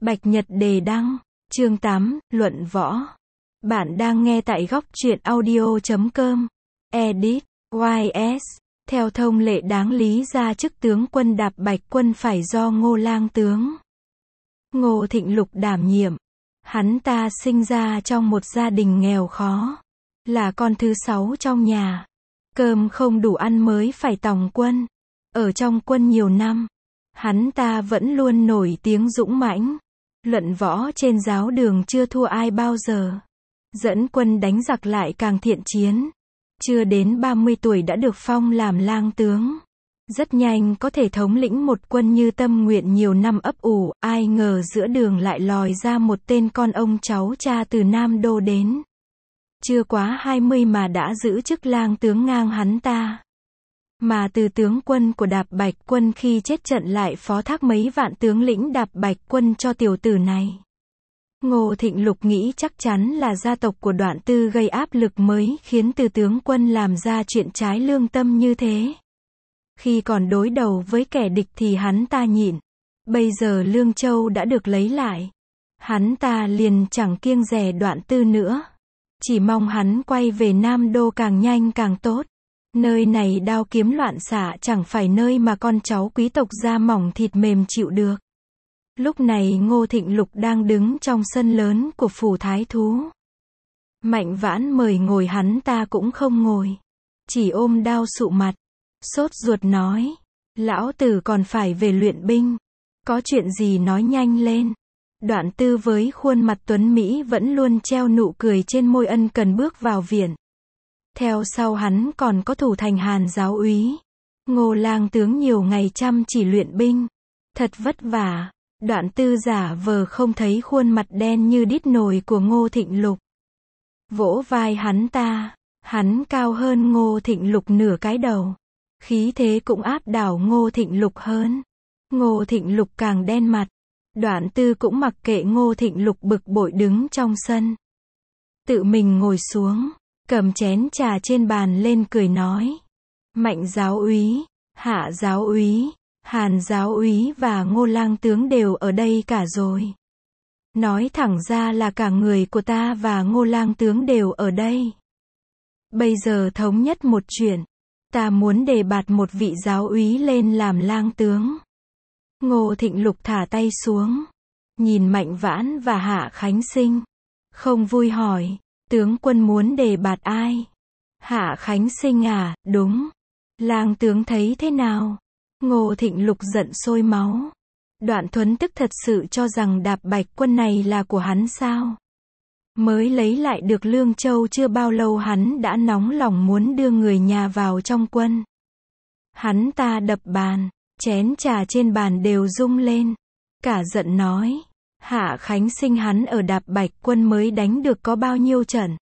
Bạch Nhật đề đăng, chương 8, luận võ. Bạn đang nghe tại góc truyện audio.com. Edit, YS. Theo thông lệ đáng lý ra chức tướng quân Đạp Bạch Quân phải do Ngô Lang tướng Ngô Thịnh Lục đảm nhiệm. Hắn ta sinh ra trong một gia đình nghèo khó, là con thứ 6 trong nhà. Cơm không đủ ăn mới phải tòng quân. Ở trong quân nhiều năm, hắn ta vẫn luôn nổi tiếng dũng mãnh. Luận võ trên giáo đường chưa thua ai bao giờ. Dẫn quân đánh giặc lại càng thiện chiến. Chưa đến 30 tuổi đã được phong làm lang tướng. Rất nhanh có thể thống lĩnh một quân như tâm nguyện nhiều năm ấp ủ, ai ngờ giữa đường lại lòi ra một tên con ông cháu cha từ Nam Đô đến. Chưa quá 20 mà đã giữ chức lang tướng ngang hắn ta. Mà từ tướng quân của Đạp Bạch Quân khi chết trận lại phó thác mấy vạn tướng lĩnh Đạp Bạch Quân cho tiểu tử này. Ngô Thịnh Lục nghĩ chắc chắn là gia tộc của Đoạn Tư gây áp lực mới khiến từ tướng quân làm ra chuyện trái lương tâm như thế. Khi còn đối đầu với kẻ địch thì hắn ta nhịn. Bây giờ Lương Châu đã được lấy lại. Hắn ta liền chẳng kiêng dè Đoạn Tư nữa. Chỉ mong hắn quay về Nam Đô càng nhanh càng tốt. Nơi này đao kiếm loạn xạ chẳng phải nơi mà con cháu quý tộc da mỏng thịt mềm chịu được. Lúc này Ngô Thịnh Lục đang đứng trong sân lớn của phủ thái thú. Mạnh Vãn mời ngồi hắn ta cũng không ngồi. Chỉ ôm đao sụ mặt. Sốt ruột nói. Lão tử còn phải về luyện binh. Có chuyện gì nói nhanh lên. Đoạn Tư với khuôn mặt tuấn Mỹ vẫn luôn treo nụ cười trên môi ân cần bước vào viện. Theo sau hắn còn có Thủ Thành Hàn giáo úy. Ngô lang tướng nhiều ngày chăm chỉ luyện binh. Thật vất vả. Đoạn Tư giả vờ không thấy khuôn mặt đen như đít nồi của Ngô Thịnh Lục. Vỗ vai hắn ta. Hắn cao hơn Ngô Thịnh Lục nửa cái đầu. Khí thế cũng áp đảo Ngô Thịnh Lục hơn. Ngô Thịnh Lục càng đen mặt. Đoạn Tư cũng mặc kệ Ngô Thịnh Lục bực bội đứng trong sân. Tự mình ngồi xuống. Cầm chén trà trên bàn lên cười nói. Mạnh giáo úy, Hạ giáo úy, Hàn giáo úy và Ngô lang tướng đều ở đây cả rồi. Nói thẳng ra là cả người của ta và Ngô lang tướng đều ở đây. Bây giờ thống nhất một chuyện. Ta muốn đề bạt một vị giáo úy lên làm lang tướng. Ngô Thịnh Lục thả tay xuống. Nhìn Mạnh Vãn và Hạ Khánh Sinh. Không vui hỏi. Tướng quân muốn đề bạt ai? Hạ Khánh Sinh à, đúng. Lang tướng thấy thế nào? Ngô Thịnh Lục giận sôi máu. Đoạn Thuấn tức thật sự cho rằng Đạp Bạch Quân này là của hắn sao? Mới lấy lại được Lương Châu chưa bao lâu hắn đã nóng lòng muốn đưa người nhà vào trong quân. Hắn ta đập bàn, chén trà trên bàn đều rung lên. Cả giận nói. Hạ Khánh Sinh hắn ở Đạp Bạch Quân mới đánh được có bao nhiêu trận?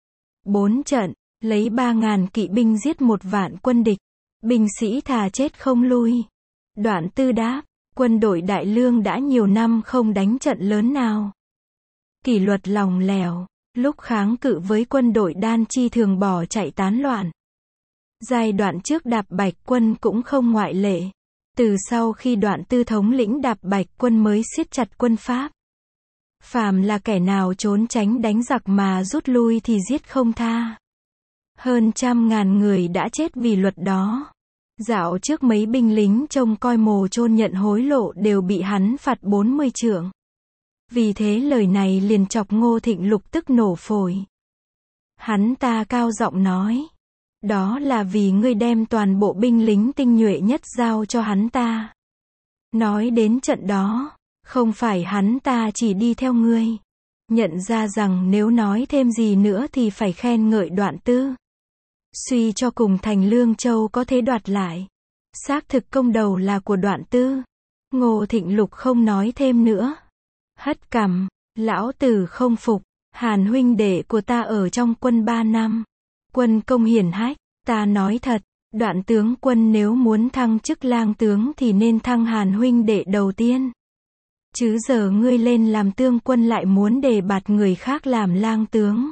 4 trận, lấy 3.000 kỵ binh giết 1 vạn quân địch. Binh sĩ thà chết không lui. Đoạn Tư đáp, quân đội Đại Lương đã nhiều năm không đánh trận lớn nào. Kỷ luật lỏng lẻo, lúc kháng cự với quân đội Đan Chi thường bỏ chạy tán loạn. Giai đoạn trước Đạp Bạch Quân cũng không ngoại lệ. Từ sau khi Đoạn Tư thống lĩnh Đạp Bạch Quân mới siết chặt quân Pháp. Phàm là kẻ nào trốn tránh đánh giặc mà rút lui thì giết không tha. Hơn 100.000 người đã chết vì luật đó. Dạo trước mấy binh lính trông coi mồ chôn nhận hối lộ đều bị hắn phạt 40 trượng. Vì thế lời này liền chọc Ngô Thịnh Lục tức nổ phổi. Hắn ta cao giọng nói. Đó là vì ngươi đem toàn bộ binh lính tinh nhuệ nhất giao cho hắn ta. Nói đến trận đó, không phải hắn ta chỉ đi theo ngươi. Nhận ra rằng nếu nói thêm gì nữa thì phải khen ngợi Đoạn Tư. Suy cho cùng thành Lương Châu có thể đoạt lại. Xác thực công đầu là của Đoạn Tư. Ngô Thịnh Lục không nói thêm nữa. Hất cằm, lão tử không phục. Hàn huynh đệ của ta ở trong quân 3 năm. Quân công hiển hách, ta nói thật. Đoạn tướng quân nếu muốn thăng chức lang tướng thì nên thăng Hàn huynh đệ đầu tiên. Chứ giờ ngươi lên làm tương quân lại muốn đề bạt người khác làm lang tướng.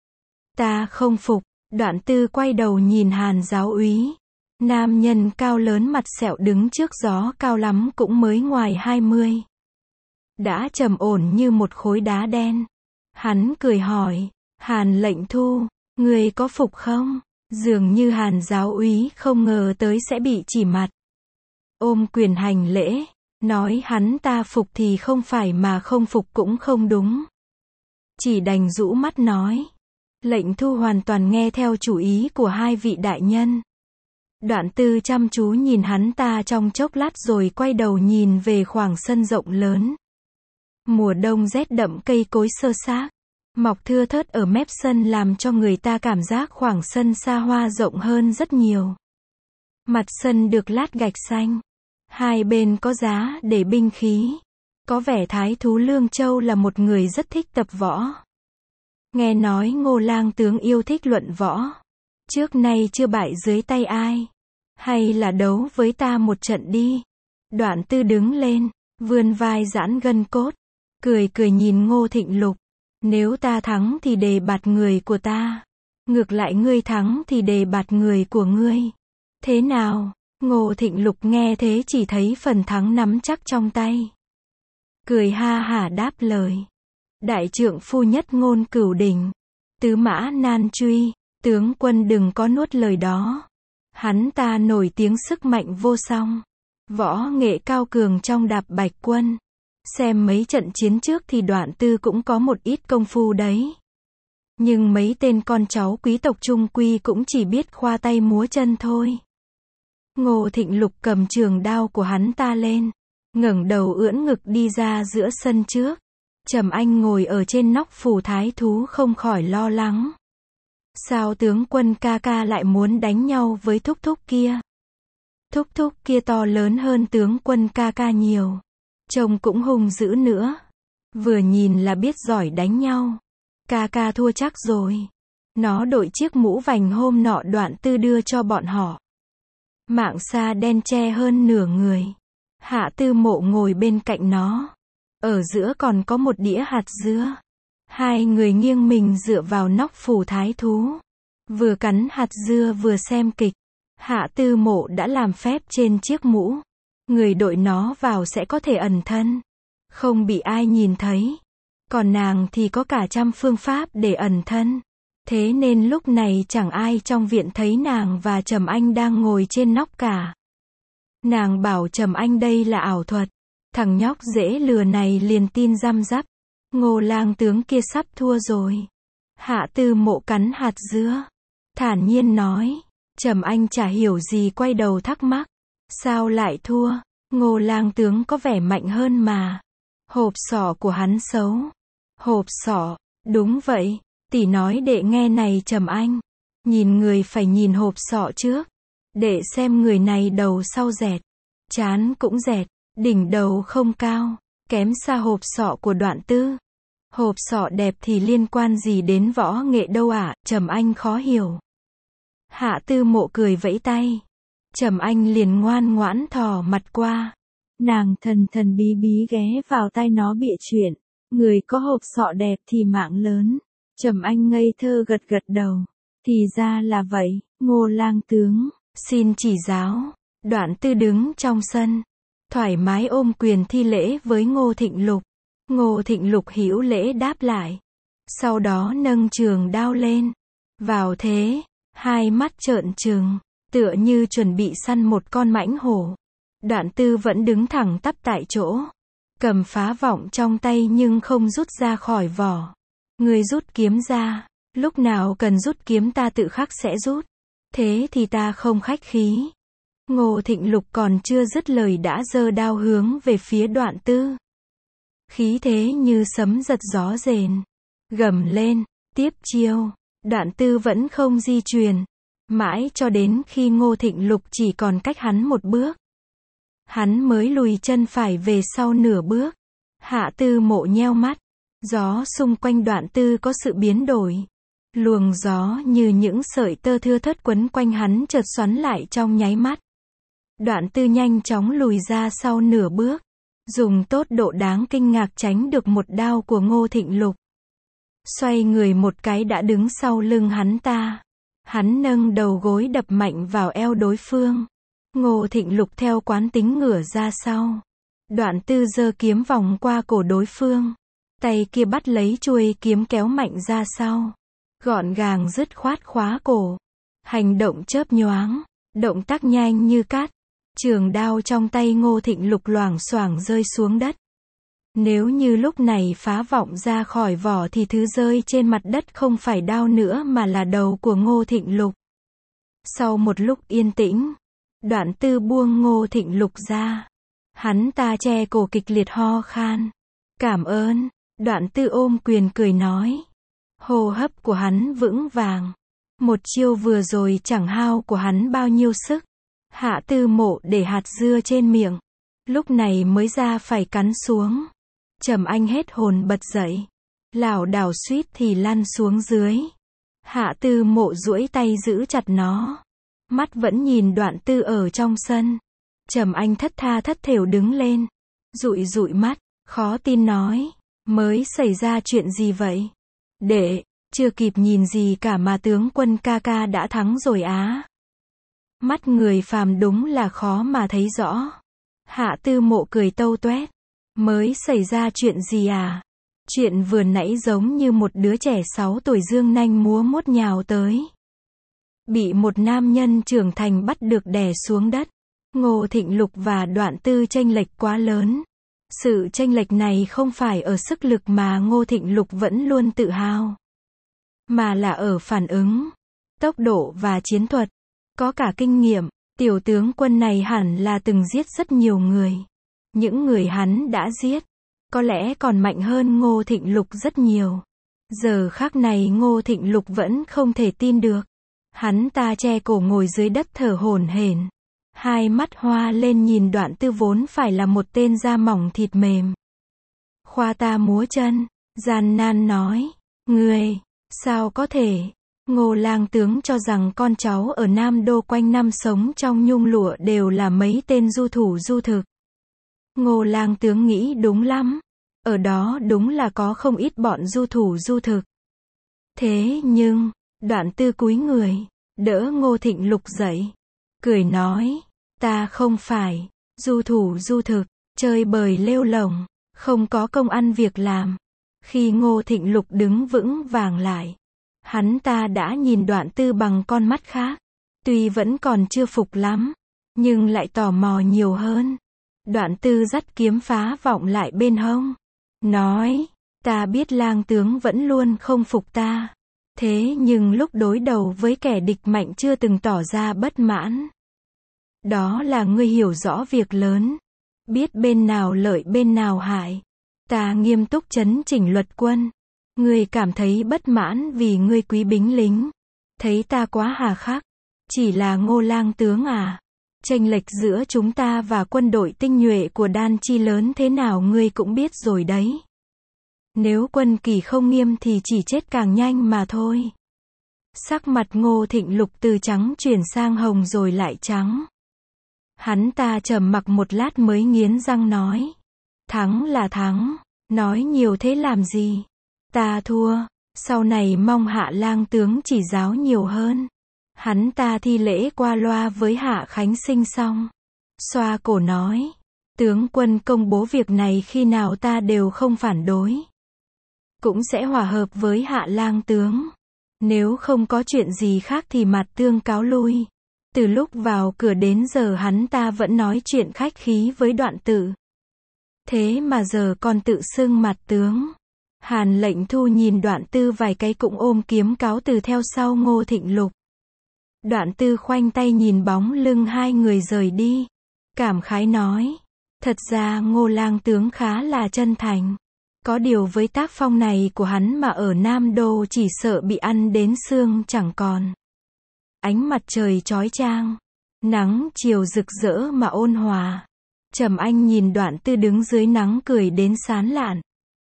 Ta không phục. Đoạn Tư quay đầu nhìn Hàn giáo úy. Nam nhân cao lớn mặt sẹo đứng trước gió cao lắm cũng mới ngoài 20. đã trầm ổn như một khối đá đen. Hắn cười hỏi, Hàn lệnh thu, ngươi có phục không? Dường như Hàn giáo úy không ngờ tới sẽ bị chỉ mặt. Ôm quyền hành lễ, nói hắn ta phục thì không phải mà không phục cũng không đúng. Chỉ đành rũ mắt nói. Lệnh thu hoàn toàn nghe theo chủ ý của hai vị đại nhân. Đoạn Tư chăm chú nhìn hắn ta trong chốc lát rồi quay đầu nhìn về khoảng sân rộng lớn. Mùa đông rét đậm, cây cối xơ xác mọc thưa thớt ở mép sân làm cho người ta cảm giác khoảng sân xa hoa rộng hơn rất nhiều. Mặt sân được lát gạch xanh. Hai bên có giá để binh khí. Có vẻ thái thú Lương Châu là một người rất thích tập võ. Nghe nói Ngô lang tướng yêu thích luận võ. Trước nay chưa bại dưới tay ai. Hay là đấu với ta một trận đi. Đoạn Tư đứng lên, vươn vai giãn gân cốt. Cười cười nhìn Ngô Thịnh Lục. Nếu ta thắng thì đề bạt người của ta. Ngược lại ngươi thắng thì đề bạt người của ngươi. Thế nào? Ngô Thịnh Lục nghe thế chỉ thấy phần thắng nắm chắc trong tay. Cười ha hả đáp lời. Đại trượng phu nhất ngôn cửu đỉnh. Tứ mã nan truy. Tướng quân đừng có nuốt lời đó. Hắn ta nổi tiếng sức mạnh vô song. Võ nghệ cao cường trong Đạp Bạch Quân. Xem mấy trận chiến trước thì Đoạn Tư cũng có một ít công phu đấy. Nhưng mấy tên con cháu quý tộc trung quy cũng chỉ biết khoa tay múa chân thôi. Ngô Thịnh Lục cầm trường đao của hắn ta lên. Ngẩng đầu ưỡn ngực đi ra giữa sân trước. Trầm Anh ngồi ở trên nóc phủ thái thú không khỏi lo lắng. Sao tướng quân ca ca lại muốn đánh nhau với thúc thúc kia? Thúc thúc kia to lớn hơn tướng quân ca ca nhiều. Trông cũng hung dữ nữa. Vừa nhìn là biết giỏi đánh nhau. Ca ca thua chắc rồi. Nó đội chiếc mũ vành hôm nọ Đoạn Tư đưa cho bọn họ. Mạng sa đen che hơn nửa người. Hạ Tư Mộ ngồi bên cạnh nó. Ở giữa còn có một đĩa hạt dứa. Hai người nghiêng mình dựa vào nóc phủ thái thú. Vừa cắn hạt dưa vừa xem kịch. Hạ Tư Mộ đã làm phép trên chiếc mũ. Người đội nó vào sẽ có thể ẩn thân. Không bị ai nhìn thấy. Còn nàng thì có cả trăm phương pháp để ẩn thân. Thế nên lúc này chẳng ai trong viện thấy nàng và Trầm Anh đang ngồi trên nóc cả. Nàng bảo Trầm Anh đây là ảo thuật. Thằng nhóc dễ lừa này liền tin răm rắp. Ngô lang tướng kia sắp thua rồi. Hạ Tư Mộ cắn hạt dứa. Thản nhiên nói. Trầm Anh chả hiểu gì quay đầu thắc mắc. Sao lại thua? Ngô lang tướng có vẻ mạnh hơn mà. Hộp sọ của hắn xấu. Hộp sọ, đúng vậy. Tỷ nói đệ nghe này Trầm Anh. Nhìn người phải nhìn hộp sọ trước. Đệ xem người này đầu sau dẹt. Trán cũng dẹt. Đỉnh đầu không cao. Kém xa hộp sọ của Đoạn Tư. Hộp sọ đẹp thì liên quan gì đến võ nghệ đâu ạ? Trầm Anh khó hiểu. Hạ Tư Mộ cười vẫy tay. Trầm Anh liền ngoan ngoãn thò mặt qua. Nàng thần thần bí bí ghé vào tai nó bịa chuyện. Người có hộp sọ đẹp thì mạng lớn. Trầm Anh ngây thơ gật gật đầu. Thì ra là vậy, Ngô lang tướng, xin chỉ giáo. Đoạn Tư đứng trong sân. Thoải mái ôm quyền thi lễ với Ngô Thịnh Lục. Ngô Thịnh Lục hữu lễ đáp lại. Sau đó nâng trường đao lên. Vào thế, hai mắt trợn trừng. Tựa như chuẩn bị săn một con mãnh hổ. Đoạn Tư vẫn đứng thẳng tắp tại chỗ. Cầm phá vọng trong tay nhưng không rút ra khỏi vỏ. Người rút kiếm ra. Lúc nào cần rút kiếm ta tự khắc sẽ rút. Thế thì ta không khách khí. Ngô Thịnh Lục còn chưa dứt lời đã giơ đao hướng về phía Đoạn Tư. Khí thế như sấm giật gió rền. Gầm lên, tiếp chiêu. Đoạn Tư vẫn không di chuyển. Mãi cho đến khi Ngô Thịnh Lục chỉ còn cách hắn một bước. Hắn mới lùi chân phải về sau nửa bước. Hạ Tư Mộ nheo mắt. Gió xung quanh Đoạn Tư có sự biến đổi. Luồng gió như những sợi tơ thưa thớt quấn quanh hắn chợt xoắn lại trong nháy mắt. Đoạn Tư nhanh chóng lùi ra sau nửa bước. Dùng tốc độ đáng kinh ngạc tránh được một đao của Ngô Thịnh Lục. Xoay người một cái đã đứng sau lưng hắn ta. Hắn nâng đầu gối đập mạnh vào eo đối phương. Ngô Thịnh Lục theo quán tính ngửa ra sau. Đoạn Tư giơ kiếm vòng qua cổ đối phương. Tay kia bắt lấy chuôi kiếm kéo mạnh ra sau. Gọn gàng dứt khoát khóa cổ. Hành động chớp nhoáng. Động tác nhanh như cát. Trường đao trong tay Ngô Thịnh Lục loảng xoảng rơi xuống đất. Nếu như lúc này phá vọng ra khỏi vỏ thì thứ rơi trên mặt đất không phải đao nữa mà là đầu của Ngô Thịnh Lục. Sau một lúc yên tĩnh, Đoạn Tư buông Ngô Thịnh Lục ra. Hắn ta che cổ kịch liệt ho khan. Cảm ơn, Đoạn Tư ôm quyền cười nói. Hô hấp của hắn vững vàng. Một chiêu vừa rồi chẳng hao của hắn bao nhiêu sức. Hạ Tư Mộ để hạt dưa trên miệng. Lúc này mới ra phải cắn xuống. Trầm Anh hết hồn bật dậy. Lảo đảo suýt thì lăn xuống dưới. Hạ Tư Mộ duỗi tay giữ chặt nó. Mắt vẫn nhìn Đoạn Tư ở trong sân. Trầm Anh thất tha thất thểu đứng lên. Dụi dụi mắt, khó tin nói. Mới xảy ra chuyện gì vậy? Đệ, chưa kịp nhìn gì cả mà tướng quân ca ca đã thắng rồi á. Mắt người phàm đúng là khó mà thấy rõ. Hạ Tư Mộ cười tâu toét. Mới xảy ra chuyện gì à? Chuyện vừa nãy giống như một đứa trẻ 6 tuổi dương nanh múa mốt nhào tới. Bị một nam nhân trưởng thành bắt được đè xuống đất. Ngô Thịnh Lục và Đoạn Tư chênh lệch quá lớn. Sự chênh lệch này không phải ở sức lực mà Ngô Thịnh Lục vẫn luôn tự hào. Mà là ở phản ứng, tốc độ và chiến thuật. Có cả kinh nghiệm, tiểu tướng quân này hẳn là từng giết rất nhiều người. Những người hắn đã giết, có lẽ còn mạnh hơn Ngô Thịnh Lục rất nhiều. Giờ khắc này Ngô Thịnh Lục vẫn không thể tin được. Hắn ta che cổ ngồi dưới đất thở hổn hển. Hai mắt hoa lên nhìn Đoạn Tư vốn phải là một tên da mỏng thịt mềm. Khoa ta múa chân, gian nan nói. Ngươi, sao có thể? Ngô lang tướng cho rằng con cháu ở Nam Đô quanh năm sống trong nhung lụa đều là mấy tên du thủ du thực. Ngô lang tướng nghĩ đúng lắm. Ở đó đúng là có không ít bọn du thủ du thực. Thế nhưng, Đoạn Tư cúi người, đỡ Ngô Thịnh Lục dậy. Cười nói, ta không phải du thủ du thực, chơi bời lêu lổng, không có công ăn việc làm. Khi Ngô Thịnh Lục đứng vững vàng lại, hắn ta đã nhìn Đoạn Tư bằng con mắt khác. Tuy vẫn còn chưa phục lắm, nhưng lại tò mò nhiều hơn. Đoạn Tư dắt kiếm phá vọng lại bên hông. Nói, ta biết lang tướng vẫn luôn không phục ta. Thế nhưng lúc đối đầu với kẻ địch mạnh chưa từng tỏ ra bất mãn. Đó là ngươi hiểu rõ việc lớn. Biết bên nào lợi bên nào hại. Ta nghiêm túc chấn chỉnh luật quân. Ngươi cảm thấy bất mãn vì ngươi quý binh lính. Thấy ta quá hà khắc. Chỉ là Ngô lang tướng à. Chênh lệch giữa chúng ta và quân đội tinh nhuệ của Đan Chi lớn thế nào ngươi cũng biết rồi đấy. Nếu quân kỳ không nghiêm thì chỉ chết càng nhanh mà thôi. Sắc mặt Ngô Thịnh Lục từ trắng chuyển sang hồng rồi lại trắng. Hắn ta trầm mặc một lát mới nghiến răng nói. Thắng là thắng, nói nhiều thế làm gì? Ta thua, sau này mong Hạ lang tướng chỉ giáo nhiều hơn. Hắn ta thi lễ qua loa với Hạ Khánh Sinh xong. Xoa cổ nói. Tướng quân công bố việc này khi nào ta đều không phản đối. Cũng sẽ hòa hợp với Hạ lang tướng. Nếu không có chuyện gì khác thì mặt tương cáo lui. Từ lúc vào cửa đến giờ hắn ta vẫn nói chuyện khách khí với Đoạn Tử. Thế mà giờ còn tự xưng mặt tướng. Hàn Lệnh Thu nhìn Đoạn Tư vài cái cũng ôm kiếm cáo từ theo sau Ngô Thịnh Lục. Đoạn Tư khoanh tay nhìn bóng lưng hai người rời đi. Cảm khái nói. Thật ra Ngô lang tướng khá là chân thành. Có điều với tác phong này của hắn mà ở Nam Đô chỉ sợ bị ăn đến xương chẳng còn. Ánh mặt trời chói chang. Nắng chiều rực rỡ mà ôn hòa. Trầm Anh nhìn Đoạn Tư đứng dưới nắng cười đến sán lạn.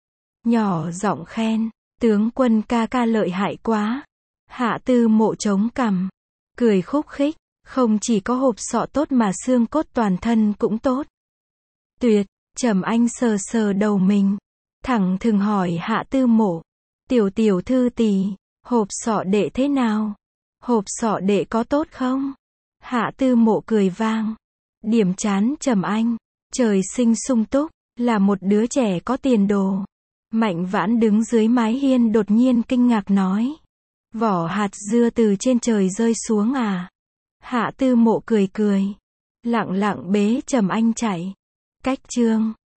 Nhỏ giọng khen. Tướng quân ca ca lợi hại quá. Hạ Tư Mộ chống cằm. Cười khúc khích. Không chỉ có hộp sọ tốt mà xương cốt toàn thân cũng tốt. Tuyệt. Trầm Anh sờ sờ đầu mình. Thẳng thừng hỏi Hạ Tư Mộ. Tiểu thư tỷ, hộp sọ đệ thế nào? Hộp sọ đệ có tốt không? Hạ Tư Mộ cười vang. Điểm chán Trầm Anh. Trời sinh sung túc, là một đứa trẻ có tiền đồ. Mạnh Vãn đứng dưới mái hiên đột nhiên kinh ngạc nói. Vỏ hạt dưa từ trên trời rơi xuống à? Hạ Tư Mộ cười cười. Lặng lặng bế Trầm Anh chạy. Cách chương